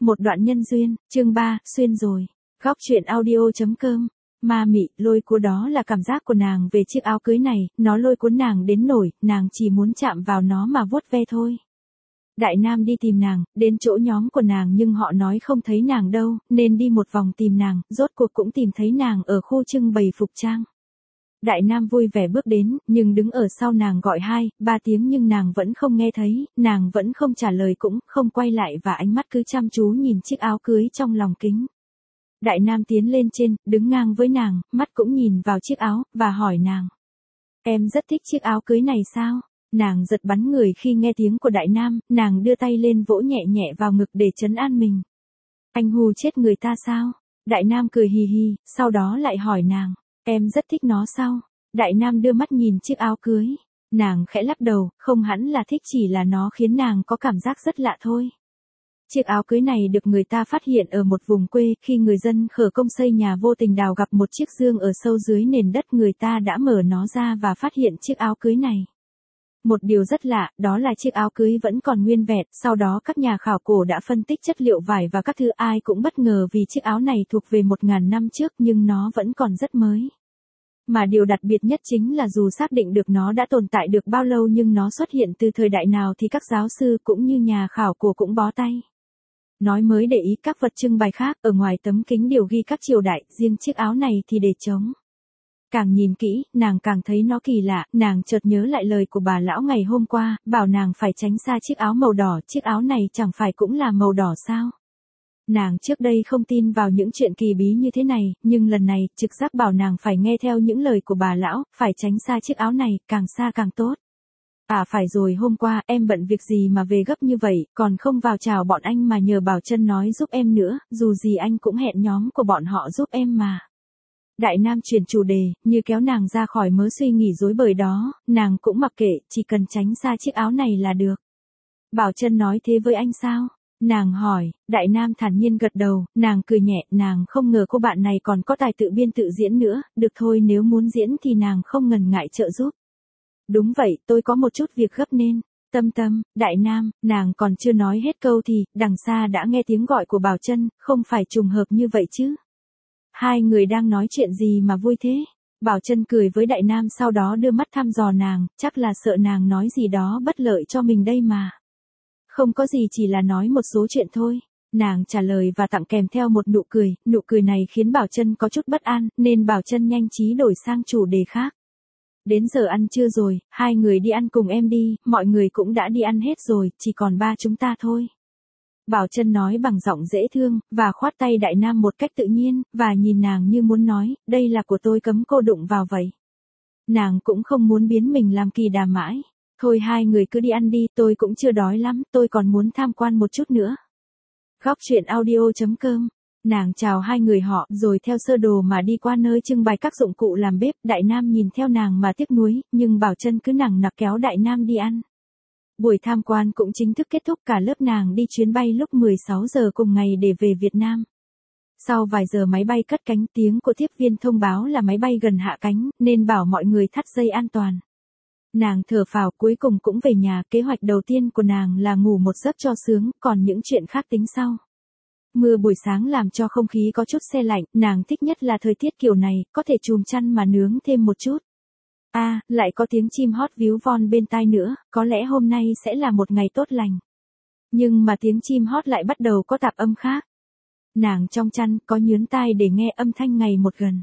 Một đoạn nhân duyên, chương 3, xuyên rồi. Góc truyện audio.com. Ma mị, lôi cuốn đó là cảm giác của nàng về chiếc áo cưới này, nó lôi cuốn nàng đến nổi, nàng chỉ muốn chạm vào nó mà vuốt ve thôi. Đại Nam đi tìm nàng, đến chỗ nhóm của nàng nhưng họ nói không thấy nàng đâu, nên đi một vòng tìm nàng, rốt cuộc cũng tìm thấy nàng ở khu trưng bày phục trang. Đại Nam vui vẻ bước đến, nhưng đứng ở sau nàng gọi 2, 3 tiếng nhưng nàng vẫn không nghe thấy, nàng vẫn không trả lời cũng không quay lại và ánh mắt cứ chăm chú nhìn chiếc áo cưới trong lòng kính. Đại Nam tiến lên trên, đứng ngang với nàng, mắt cũng nhìn vào chiếc áo, và hỏi nàng. Em rất thích chiếc áo cưới này sao? Nàng giật bắn người khi nghe tiếng của Đại Nam, nàng đưa tay lên vỗ nhẹ nhẹ vào ngực để trấn an mình. Anh hù chết người ta sao? Đại Nam cười hì hì, sau đó lại hỏi nàng. Em rất thích nó sao? Đại Nam đưa mắt nhìn chiếc áo cưới. Nàng khẽ lắc đầu, không hẳn là thích, chỉ là nó khiến nàng có cảm giác rất lạ thôi. Chiếc áo cưới này được người ta phát hiện ở một vùng quê, khi người dân khởi công xây nhà vô tình đào gặp một chiếc giương ở sâu dưới nền đất, người ta đã mở nó ra và phát hiện chiếc áo cưới này. Một điều rất lạ, đó là chiếc áo cưới vẫn còn nguyên vẹn, sau đó các nhà khảo cổ đã phân tích chất liệu vải và các thứ, ai cũng bất ngờ vì chiếc áo này thuộc về 1000 năm trước nhưng nó vẫn còn rất mới. Mà điều đặc biệt nhất chính là dù xác định được nó đã tồn tại được bao lâu nhưng nó xuất hiện từ thời đại nào thì các giáo sư cũng như nhà khảo cổ cũng bó tay. Nói mới để ý các vật trưng bày khác, ở ngoài tấm kính đều ghi các triều đại, riêng chiếc áo này thì để trống. Càng nhìn kỹ, nàng càng thấy nó kỳ lạ, nàng chợt nhớ lại lời của bà lão ngày hôm qua, bảo nàng phải tránh xa chiếc áo màu đỏ, chiếc áo này chẳng phải cũng là màu đỏ sao? Nàng trước đây không tin vào những chuyện kỳ bí như thế này, nhưng lần này, trực giác bảo nàng phải nghe theo những lời của bà lão, phải tránh xa chiếc áo này, càng xa càng tốt. À phải rồi, hôm qua, em bận việc gì mà về gấp như vậy, còn không vào chào bọn anh mà nhờ Bảo Trân nói giúp em nữa, dù gì anh cũng hẹn nhóm của bọn họ giúp em mà. Đại Nam chuyển chủ đề, như kéo nàng ra khỏi mớ suy nghĩ rối bời đó, nàng cũng mặc kệ, chỉ cần tránh xa chiếc áo này là được. Bảo Trân nói thế với anh sao? Nàng hỏi, Đại Nam thản nhiên gật đầu, nàng cười nhẹ, nàng không ngờ cô bạn này còn có tài tự biên tự diễn nữa, được thôi, nếu muốn diễn thì nàng không ngần ngại trợ giúp. Đúng vậy, tôi có một chút việc gấp nên. Tâm, Đại Nam, nàng còn chưa nói hết câu thì, đằng xa đã nghe tiếng gọi của Bảo Trân, không phải trùng hợp như vậy chứ. Hai người đang nói chuyện gì mà vui thế? Bảo Trân cười với Đại Nam, sau đó đưa mắt thăm dò nàng, chắc là sợ nàng nói gì đó bất lợi cho mình đây mà. Không có gì, chỉ là nói một số chuyện thôi. Nàng trả lời và tặng kèm theo một nụ cười này khiến Bảo Trân có chút bất an, nên Bảo Trân nhanh trí đổi sang chủ đề khác. Đến giờ ăn trưa rồi, hai người đi ăn cùng em đi, mọi người cũng đã đi ăn hết rồi, chỉ còn ba chúng ta thôi. Bảo Trân nói bằng giọng dễ thương, và khoát tay Đại Nam một cách tự nhiên, và nhìn nàng như muốn nói, đây là của tôi, cấm cô đụng vào vậy. Nàng cũng không muốn biến mình làm kỳ đà mãi. Thôi hai người cứ đi ăn đi, tôi cũng chưa đói lắm, tôi còn muốn tham quan một chút nữa. Góc truyện audio.com. Nàng chào hai người họ, rồi theo sơ đồ mà đi qua nơi trưng bày các dụng cụ làm bếp. Đại Nam nhìn theo nàng mà tiếc nuối, nhưng Bảo Trân cứ nằng nặc kéo Đại Nam đi ăn. Buổi tham quan cũng chính thức kết thúc, cả lớp nàng đi chuyến bay lúc 16 giờ cùng ngày để về Việt Nam. Sau vài giờ máy bay cất cánh, tiếng của tiếp viên thông báo là máy bay gần hạ cánh, nên bảo mọi người thắt dây an toàn. Nàng thở phào, cuối cùng cũng về nhà. Kế hoạch đầu tiên của nàng là ngủ một giấc cho sướng, còn những chuyện khác tính sau. Mưa buổi sáng làm cho không khí có chút se lạnh, nàng thích nhất là thời tiết kiểu này, có thể chùm chăn mà nướng thêm một chút. Lại có tiếng chim hót víu von bên tai nữa, có lẽ hôm nay sẽ là một ngày tốt lành. Nhưng mà tiếng chim hót lại bắt đầu có tạp âm khác. Nàng trong chăn, có nhướn tai để nghe âm thanh ngày một gần.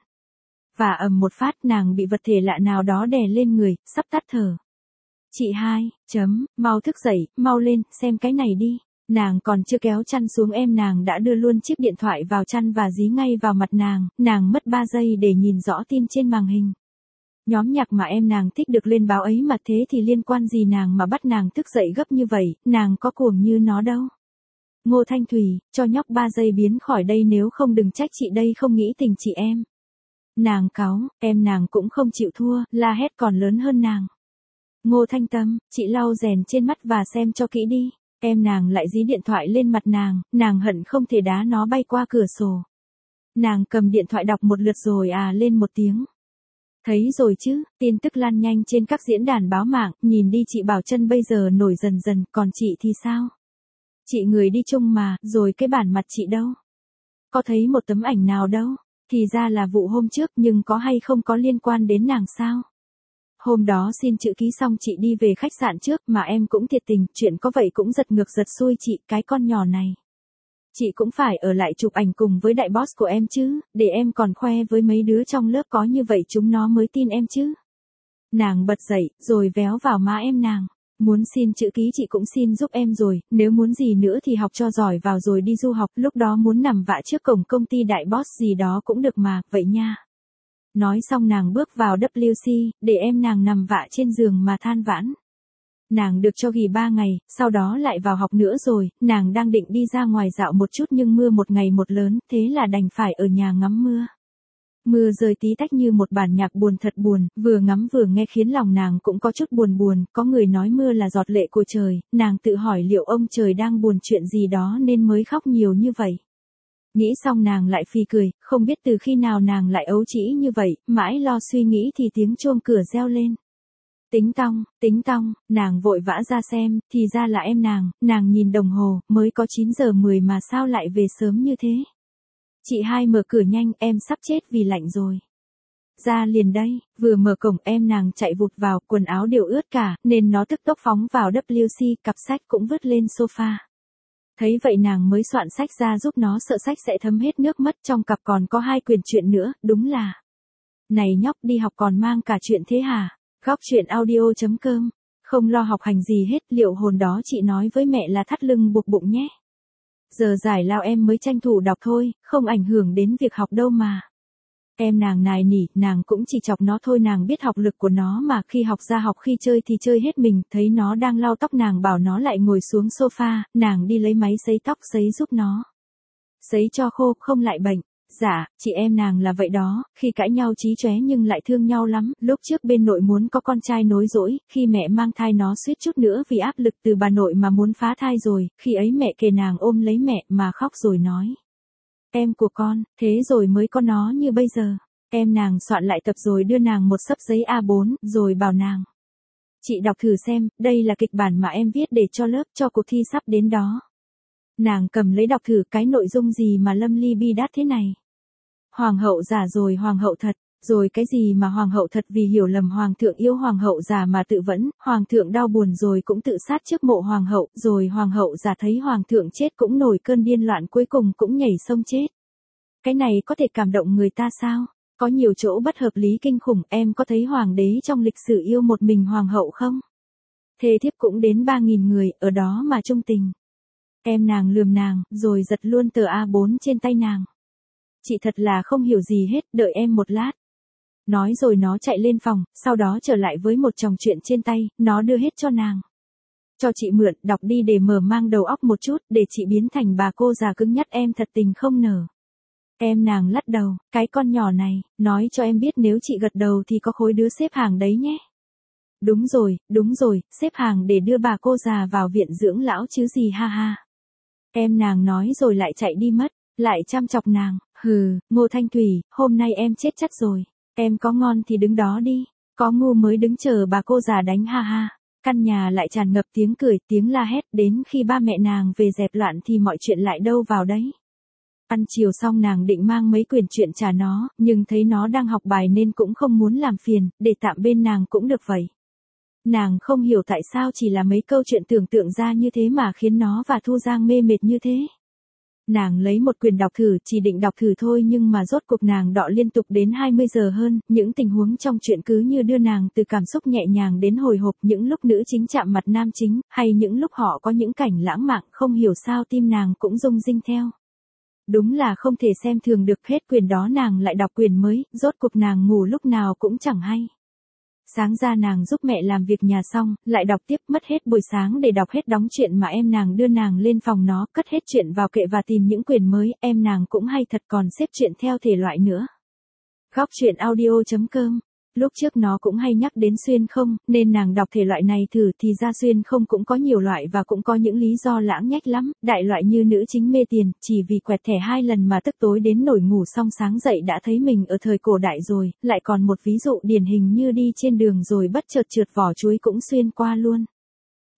Và ầm một phát, nàng bị vật thể lạ nào đó đè lên người, sắp tắt thở. Chị hai, mau thức dậy, mau lên, xem cái này đi. Nàng còn chưa kéo chăn xuống, em nàng đã đưa luôn chiếc điện thoại vào chăn và dí ngay vào mặt nàng mất 3 giây để nhìn rõ tin trên màn hình. Nhóm nhạc mà em nàng thích được lên báo ấy mà, thế thì liên quan gì nàng mà bắt nàng thức dậy gấp như vậy, nàng có cuồng như nó đâu. Ngô Thanh Thùy, cho nhóc 3 giây biến khỏi đây, nếu không đừng trách chị đây không nghĩ tình chị em. Nàng cáu, em nàng cũng không chịu thua, la hét còn lớn hơn nàng. Ngô Thanh Tâm, chị lau rèn trên mắt và xem cho kỹ đi. Em nàng lại dí điện thoại lên mặt nàng hận không thể đá nó bay qua cửa sổ. Nàng cầm điện thoại đọc một lượt rồi lên một tiếng. Thấy rồi chứ, tin tức lan nhanh trên các diễn đàn báo mạng, nhìn đi, chị Bảo Trân bây giờ nổi dần dần, còn chị thì sao? Chị người đi chung mà, rồi cái bản mặt chị đâu? Có thấy một tấm ảnh nào đâu? Thì ra là vụ hôm trước nhưng có hay không có liên quan đến nàng sao? Hôm đó xin chữ ký xong chị đi về khách sạn trước mà em cũng thiệt tình, chuyện có vậy cũng giật ngược giật xuôi chị, cái con nhỏ này. Chị cũng phải ở lại chụp ảnh cùng với đại boss của em chứ, để em còn khoe với mấy đứa trong lớp có như vậy chúng nó mới tin em chứ. Nàng bật dậy, rồi véo vào má em nàng. Muốn xin chữ ký chị cũng xin giúp em rồi, nếu muốn gì nữa thì học cho giỏi vào rồi đi du học, lúc đó muốn nằm vạ trước cổng công ty đại boss gì đó cũng được mà, vậy nha. Nói xong nàng bước vào WC, để em nàng nằm vạ trên giường mà than vãn. Nàng được cho nghỉ 3 ngày, sau đó lại vào học nữa rồi, nàng đang định đi ra ngoài dạo một chút nhưng mưa một ngày một lớn, thế là đành phải ở nhà ngắm mưa. Mưa rơi tí tách như một bản nhạc buồn thật buồn, vừa ngắm vừa nghe khiến lòng nàng cũng có chút buồn buồn, có người nói mưa là giọt lệ của trời, nàng tự hỏi liệu ông trời đang buồn chuyện gì đó nên mới khóc nhiều như vậy. Nghĩ xong nàng lại phì cười, không biết từ khi nào nàng lại ấu trĩ như vậy, mãi lo suy nghĩ thì tiếng chuông cửa reo lên. Tính tong, nàng vội vã ra xem, thì ra là em nàng nhìn đồng hồ, mới có 9 giờ 10 mà sao lại về sớm như thế. Chị hai mở cửa nhanh, em sắp chết vì lạnh rồi. Ra liền đây, vừa mở cổng em nàng chạy vụt vào, quần áo đều ướt cả, nên nó tức tốc phóng vào WC, cặp sách cũng vứt lên sofa. Thấy vậy nàng mới soạn sách ra giúp nó sợ sách sẽ thấm hết nước mắt, trong cặp còn có 2 quyển truyện nữa, đúng là. Này nhóc đi học còn mang cả chuyện thế hả? Góc truyện audio.com. Không lo học hành gì hết, liệu hồn đó chị nói với mẹ là thắt lưng buộc bụng nhé. Giờ giải lao em mới tranh thủ đọc thôi, không ảnh hưởng đến việc học đâu mà. Em nàng nài nỉ, nàng cũng chỉ chọc nó thôi, nàng biết học lực của nó mà, khi học ra học khi chơi thì chơi hết mình, thấy nó đang lau tóc nàng bảo nó lại ngồi xuống sofa, nàng đi lấy máy sấy tóc sấy giúp nó. Sấy cho khô, không lại bệnh. Dạ, chị em nàng là vậy đó, khi cãi nhau chí chóe nhưng lại thương nhau lắm, lúc trước bên nội muốn có con trai nối dõi, khi mẹ mang thai nó suýt chút nữa vì áp lực từ bà nội mà muốn phá thai rồi, khi ấy mẹ kề nàng ôm lấy mẹ mà khóc rồi nói. Em của con, thế rồi mới có nó như bây giờ. Em nàng soạn lại tập rồi đưa nàng một xấp giấy A4, rồi bảo nàng. Chị đọc thử xem, đây là kịch bản mà em viết để cho lớp, cho cuộc thi sắp đến đó. Nàng cầm lấy đọc thử, cái nội dung gì mà lâm ly bi đát thế này. Hoàng hậu giả rồi hoàng hậu thật, rồi cái gì mà hoàng hậu thật vì hiểu lầm hoàng thượng yêu hoàng hậu giả mà tự vẫn, hoàng thượng đau buồn rồi cũng tự sát trước mộ hoàng hậu, rồi hoàng hậu giả thấy hoàng thượng chết cũng nổi cơn điên loạn cuối cùng cũng nhảy sông chết. Cái này có thể cảm động người ta sao? Có nhiều chỗ bất hợp lý kinh khủng, em có thấy hoàng đế trong lịch sử yêu một mình hoàng hậu không? Thề thiếp cũng đến 3.000 người, ở đó mà trung tình. Em nàng lườm nàng, rồi giật luôn tờ A4 trên tay nàng. Chị thật là không hiểu gì hết, đợi em một lát. Nói rồi nó chạy lên phòng, sau đó trở lại với một chồng chuyện trên tay, nó đưa hết cho nàng. Cho chị mượn, đọc đi để mở mang đầu óc một chút, để chị biến thành bà cô già cứng nhắc, em thật tình không nở. Em nàng lắc đầu, cái con nhỏ này, nói cho em biết nếu chị gật đầu thì có khối đứa xếp hàng đấy nhé. Đúng rồi, xếp hàng để đưa bà cô già vào viện dưỡng lão chứ gì ha ha. Em nàng nói rồi lại chạy đi mất, lại chăm chọc nàng, Ngô Thanh Thủy, hôm nay em chết chắc rồi, em có ngon thì đứng đó đi, có ngu mới đứng chờ bà cô già đánh ha ha. Căn nhà lại tràn ngập tiếng cười, tiếng la hét, đến khi ba mẹ nàng về dẹp loạn thì mọi chuyện lại đâu vào đấy. Ăn chiều xong nàng định mang mấy quyển truyện trả nó, nhưng thấy nó đang học bài nên cũng không muốn làm phiền, để tạm bên nàng cũng được vậy. Nàng không hiểu tại sao chỉ là mấy câu chuyện tưởng tượng ra như thế mà khiến nó và Thu Giang mê mệt như thế. Nàng lấy một quyển đọc thử, chỉ định đọc thử thôi nhưng mà rốt cuộc nàng đọ liên tục đến 20 giờ hơn, những tình huống trong chuyện cứ như đưa nàng từ cảm xúc nhẹ nhàng đến hồi hộp, những lúc nữ chính chạm mặt nam chính, hay những lúc họ có những cảnh lãng mạn, không hiểu sao tim nàng cũng rung rinh theo. Đúng là không thể xem thường được, hết quyển đó nàng lại đọc quyển mới, rốt cuộc nàng ngủ lúc nào cũng chẳng hay. Sáng ra nàng giúp mẹ làm việc nhà xong, lại đọc tiếp, mất hết buổi sáng để đọc hết đóng truyện mà em nàng đưa nàng lên phòng nó, cất hết truyện vào kệ và tìm những quyển mới, em nàng cũng hay thật còn xếp truyện theo thể loại nữa. Góc truyện audio.com. Lúc trước nó cũng hay nhắc đến xuyên không, nên nàng đọc thể loại này thử thì ra xuyên không cũng có nhiều loại và cũng có những lý do lãng nhách lắm, đại loại như nữ chính mê tiền, chỉ vì quẹt thẻ 2 lần mà tức tối đến nổi ngủ xong sáng dậy đã thấy mình ở thời cổ đại rồi, lại còn một ví dụ điển hình như đi trên đường rồi bất chợt trượt vỏ chuối cũng xuyên qua luôn.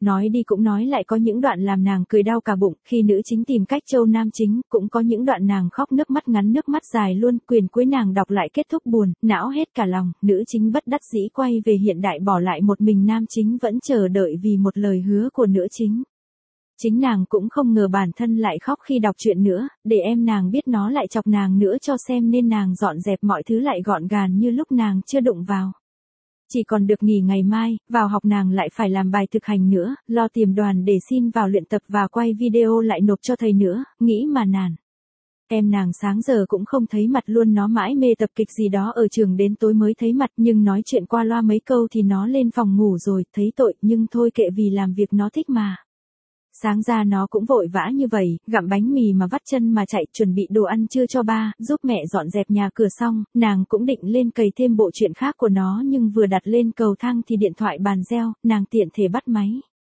Nói đi cũng nói lại có những đoạn làm nàng cười đau cả bụng, khi nữ chính tìm cách trêu nam chính, cũng có những đoạn nàng khóc nước mắt ngắn nước mắt dài luôn, quyển cuối nàng đọc lại kết thúc buồn, não hết cả lòng, nữ chính bất đắc dĩ quay về hiện đại bỏ lại một mình nam chính vẫn chờ đợi vì một lời hứa của nữ chính. Chính nàng cũng không ngờ bản thân lại khóc khi đọc truyện nữa, để em nàng biết nó lại chọc nàng nữa cho xem nên nàng dọn dẹp mọi thứ lại gọn gàng như lúc nàng chưa đụng vào. Chỉ còn được nghỉ ngày mai, vào học nàng lại phải làm bài thực hành nữa, lo tìm đoàn để xin vào luyện tập và quay video lại nộp cho thầy nữa, nghĩ mà nản. Em nàng sáng giờ cũng không thấy mặt luôn, nó mãi mê tập kịch gì đó ở trường đến tối mới thấy mặt, nhưng nói chuyện qua loa mấy câu thì nó lên phòng ngủ rồi, thấy tội nhưng thôi kệ vì làm việc nó thích mà. Sáng ra nó cũng vội vã như vậy, gặm bánh mì mà vắt chân mà chạy chuẩn bị đồ ăn trưa cho ba, giúp mẹ dọn dẹp nhà cửa xong, nàng cũng định lên cày thêm bộ chuyện khác của nó nhưng vừa đặt lên cầu thang thì điện thoại bàn reo, nàng tiện thể bắt máy.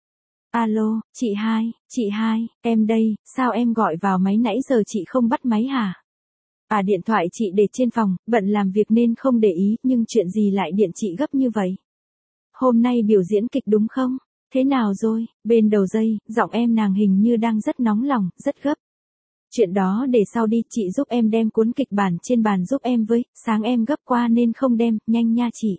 Alo, chị hai, em đây, sao em gọi vào máy nãy giờ chị không bắt máy hả? À điện thoại chị để trên phòng, bận làm việc nên không để ý, nhưng chuyện gì lại điện chị gấp như vậy? Hôm nay biểu diễn kịch đúng không? Thế nào rồi? Bên đầu dây, giọng em nàng hình như đang rất nóng lòng, rất gấp. Chuyện đó để sau đi, chị giúp em đem cuốn kịch bản trên bàn giúp em với, sáng em gấp qua nên không đem, nhanh nha chị.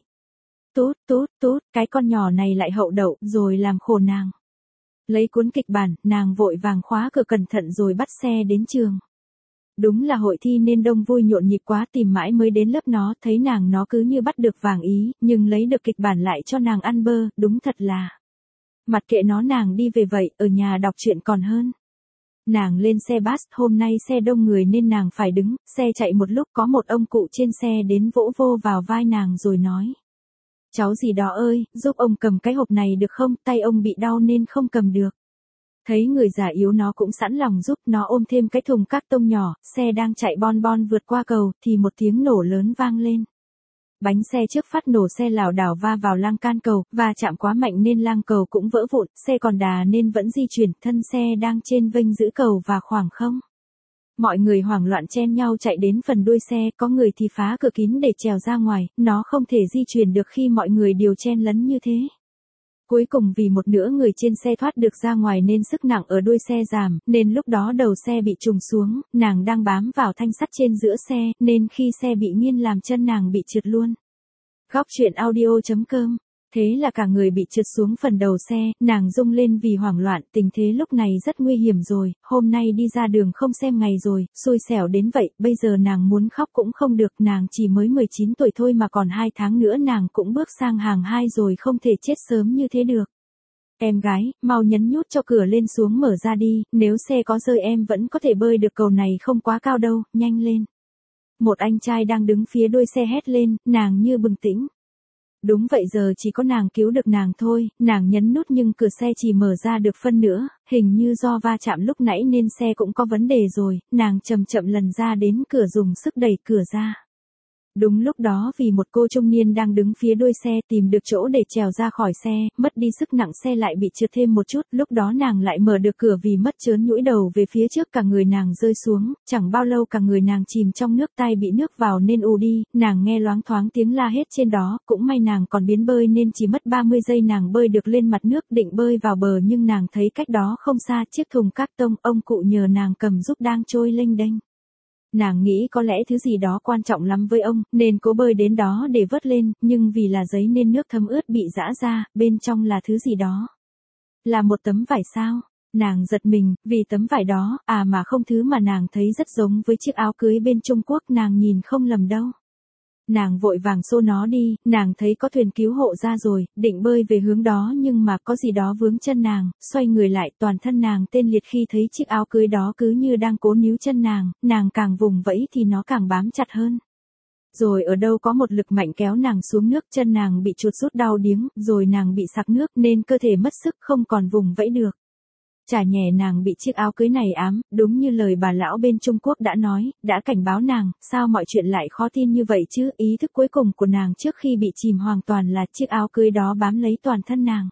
Tút, cái con nhỏ này lại hậu đậu, rồi làm khổ nàng. Lấy cuốn kịch bản, nàng vội vàng khóa cửa cẩn thận rồi bắt xe đến trường. Đúng là hội thi nên đông vui nhộn nhịp quá, tìm mãi mới đến lớp nó, thấy nàng nó cứ như bắt được vàng ý, nhưng lấy được kịch bản lại cho nàng ăn bơ, đúng thật là. Mặt kệ nó, nàng đi về vậy, ở nhà đọc truyện còn hơn. Nàng lên xe bus, hôm nay xe đông người nên nàng phải đứng, xe chạy một lúc có một ông cụ trên xe đến vỗ vô vào vai nàng rồi nói. Cháu gì đó ơi, giúp ông cầm cái hộp này được không, tay ông bị đau nên không cầm được. Thấy người già yếu nó cũng sẵn lòng giúp, nó ôm thêm cái thùng các tông nhỏ, xe đang chạy bon bon vượt qua cầu, thì một tiếng nổ lớn vang lên. Bánh xe trước phát nổ, xe lảo đảo va vào lan can cầu, và chạm quá mạnh nên lang cầu cũng vỡ vụn, xe còn đà nên vẫn di chuyển, thân xe đang trên vênh giữ cầu và khoảng không. Mọi người hoảng loạn chen nhau chạy đến phần đuôi xe, có người thì phá cửa kín để trèo ra ngoài, nó không thể di chuyển được khi mọi người đều chen lấn như thế. Cuối cùng vì một nửa người trên xe thoát được ra ngoài nên sức nặng ở đuôi xe giảm, nên lúc đó đầu xe bị trùng xuống, nàng đang bám vào thanh sắt trên giữa xe, nên khi xe bị nghiêng làm chân nàng bị trượt luôn. Góc truyện audio.com. Thế là cả người bị trượt xuống phần đầu xe, nàng rung lên vì hoảng loạn, tình thế lúc này rất nguy hiểm rồi, hôm nay đi ra đường không xem ngày rồi, xui xẻo đến vậy, bây giờ nàng muốn khóc cũng không được, nàng chỉ mới 19 tuổi thôi mà còn 2 tháng nữa nàng cũng bước sang hàng 2 rồi, không thể chết sớm như thế được. Em gái, mau nhấn nhút cho cửa lên xuống mở ra đi, nếu xe có rơi em vẫn có thể bơi được, cầu này không quá cao đâu, nhanh lên. Một anh trai đang đứng phía đuôi xe hét lên, nàng như bừng tỉnh. Đúng vậy, giờ chỉ có nàng cứu được nàng thôi, nàng nhấn nút nhưng cửa xe chỉ mở ra được phân nửa, hình như do va chạm lúc nãy nên xe cũng có vấn đề rồi, nàng chậm chậm lần ra đến cửa dùng sức đẩy cửa ra. Đúng lúc đó vì một cô trung niên đang đứng phía đuôi xe tìm được chỗ để trèo ra khỏi xe, mất đi sức nặng xe lại bị trượt thêm một chút, lúc đó nàng lại mở được cửa vì mất chớn nhũi đầu về phía trước, cả người nàng rơi xuống, chẳng bao lâu cả người nàng chìm trong nước, tai bị nước vào nên ù đi, nàng nghe loáng thoáng tiếng la hét trên đó, cũng may nàng còn biến bơi nên chỉ mất 30 giây nàng bơi được lên mặt nước, định bơi vào bờ nhưng nàng thấy cách đó không xa chiếc thùng các tông ông cụ nhờ nàng cầm giúp đang trôi lênh đênh. Nàng nghĩ có lẽ thứ gì đó quan trọng lắm với ông, nên cố bơi đến đó để vớt lên, nhưng vì là giấy nên nước thấm ướt bị giã ra, bên trong là thứ gì đó. Là một tấm vải sao? Nàng giật mình, vì tấm vải đó, mà không, thứ mà nàng thấy rất giống với chiếc áo cưới bên Trung Quốc, nàng nhìn không lầm đâu. Nàng vội vàng xô nó đi, nàng thấy có thuyền cứu hộ ra rồi, định bơi về hướng đó nhưng mà có gì đó vướng chân nàng, xoay người lại toàn thân nàng tê liệt khi thấy chiếc áo cưới đó cứ như đang cố níu chân nàng càng vùng vẫy thì nó càng bám chặt hơn. Rồi ở đâu có một lực mạnh kéo nàng xuống nước, chân nàng bị chuột rút đau điếng, rồi nàng bị sặc nước nên cơ thể mất sức không còn vùng vẫy được. Chả nhè nàng bị chiếc áo cưới này ám, đúng như lời bà lão bên Trung Quốc đã nói, đã cảnh báo nàng, sao mọi chuyện lại khó tin như vậy chứ, ý thức cuối cùng của nàng trước khi bị chìm hoàn toàn là chiếc áo cưới đó bám lấy toàn thân nàng.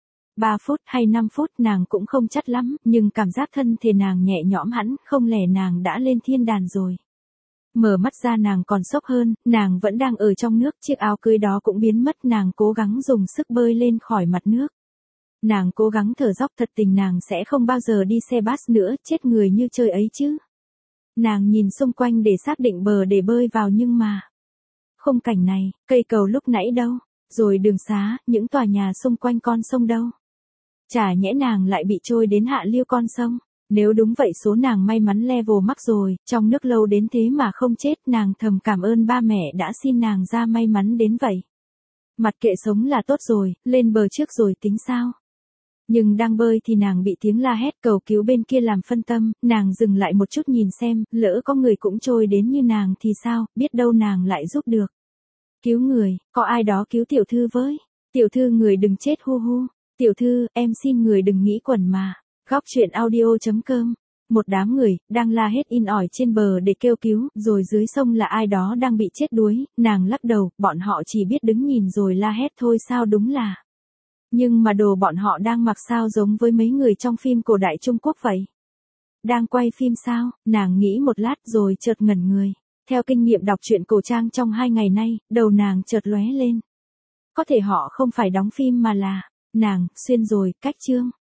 3 phút hay 5 phút nàng cũng không chắc lắm, nhưng cảm giác thân thể nàng nhẹ nhõm hẳn, không lẽ nàng đã lên thiên đàng rồi. Mở mắt ra nàng còn sốc hơn, nàng vẫn đang ở trong nước, chiếc áo cưới đó cũng biến mất, nàng cố gắng dùng sức bơi lên khỏi mặt nước. Nàng cố gắng thở dốc, thật tình nàng sẽ không bao giờ đi xe bus nữa, chết người như chơi ấy chứ. Nàng nhìn xung quanh để xác định bờ để bơi vào nhưng mà... Khung cảnh này, cây cầu lúc nãy đâu, rồi đường xá, những tòa nhà xung quanh con sông đâu. Chả nhẽ nàng lại bị trôi đến hạ lưu con sông. Nếu đúng vậy số nàng may mắn level max rồi, trong nước lâu đến thế mà không chết, nàng thầm cảm ơn ba mẹ đã xin nàng ra may mắn đến vậy. Mặt kệ sống là tốt rồi, lên bờ trước rồi tính sao. Nhưng đang bơi thì nàng bị tiếng la hét cầu cứu bên kia làm phân tâm, nàng dừng lại một chút nhìn xem, lỡ có người cũng trôi đến như nàng thì sao, biết đâu nàng lại giúp được. Cứu người, có ai đó cứu tiểu thư với. Tiểu thư người đừng chết hu hu. Tiểu thư, em xin người đừng nghĩ quẩn mà. Góc truyện audio.com. Một đám người, đang la hét in ỏi trên bờ để kêu cứu, rồi dưới sông là ai đó đang bị chết đuối, nàng lắc đầu, bọn họ chỉ biết đứng nhìn rồi la hét thôi sao đúng là. Nhưng mà đồ bọn họ đang mặc sao giống với mấy người trong phim cổ đại Trung Quốc vậy. Đang quay phim sao, nàng nghĩ một lát rồi chợt ngẩn người. Theo kinh nghiệm đọc truyện cổ trang trong 2 ngày nay, đầu nàng chợt lóe lên. Có thể họ không phải đóng phim mà là, nàng, xuyên rồi, cách chương.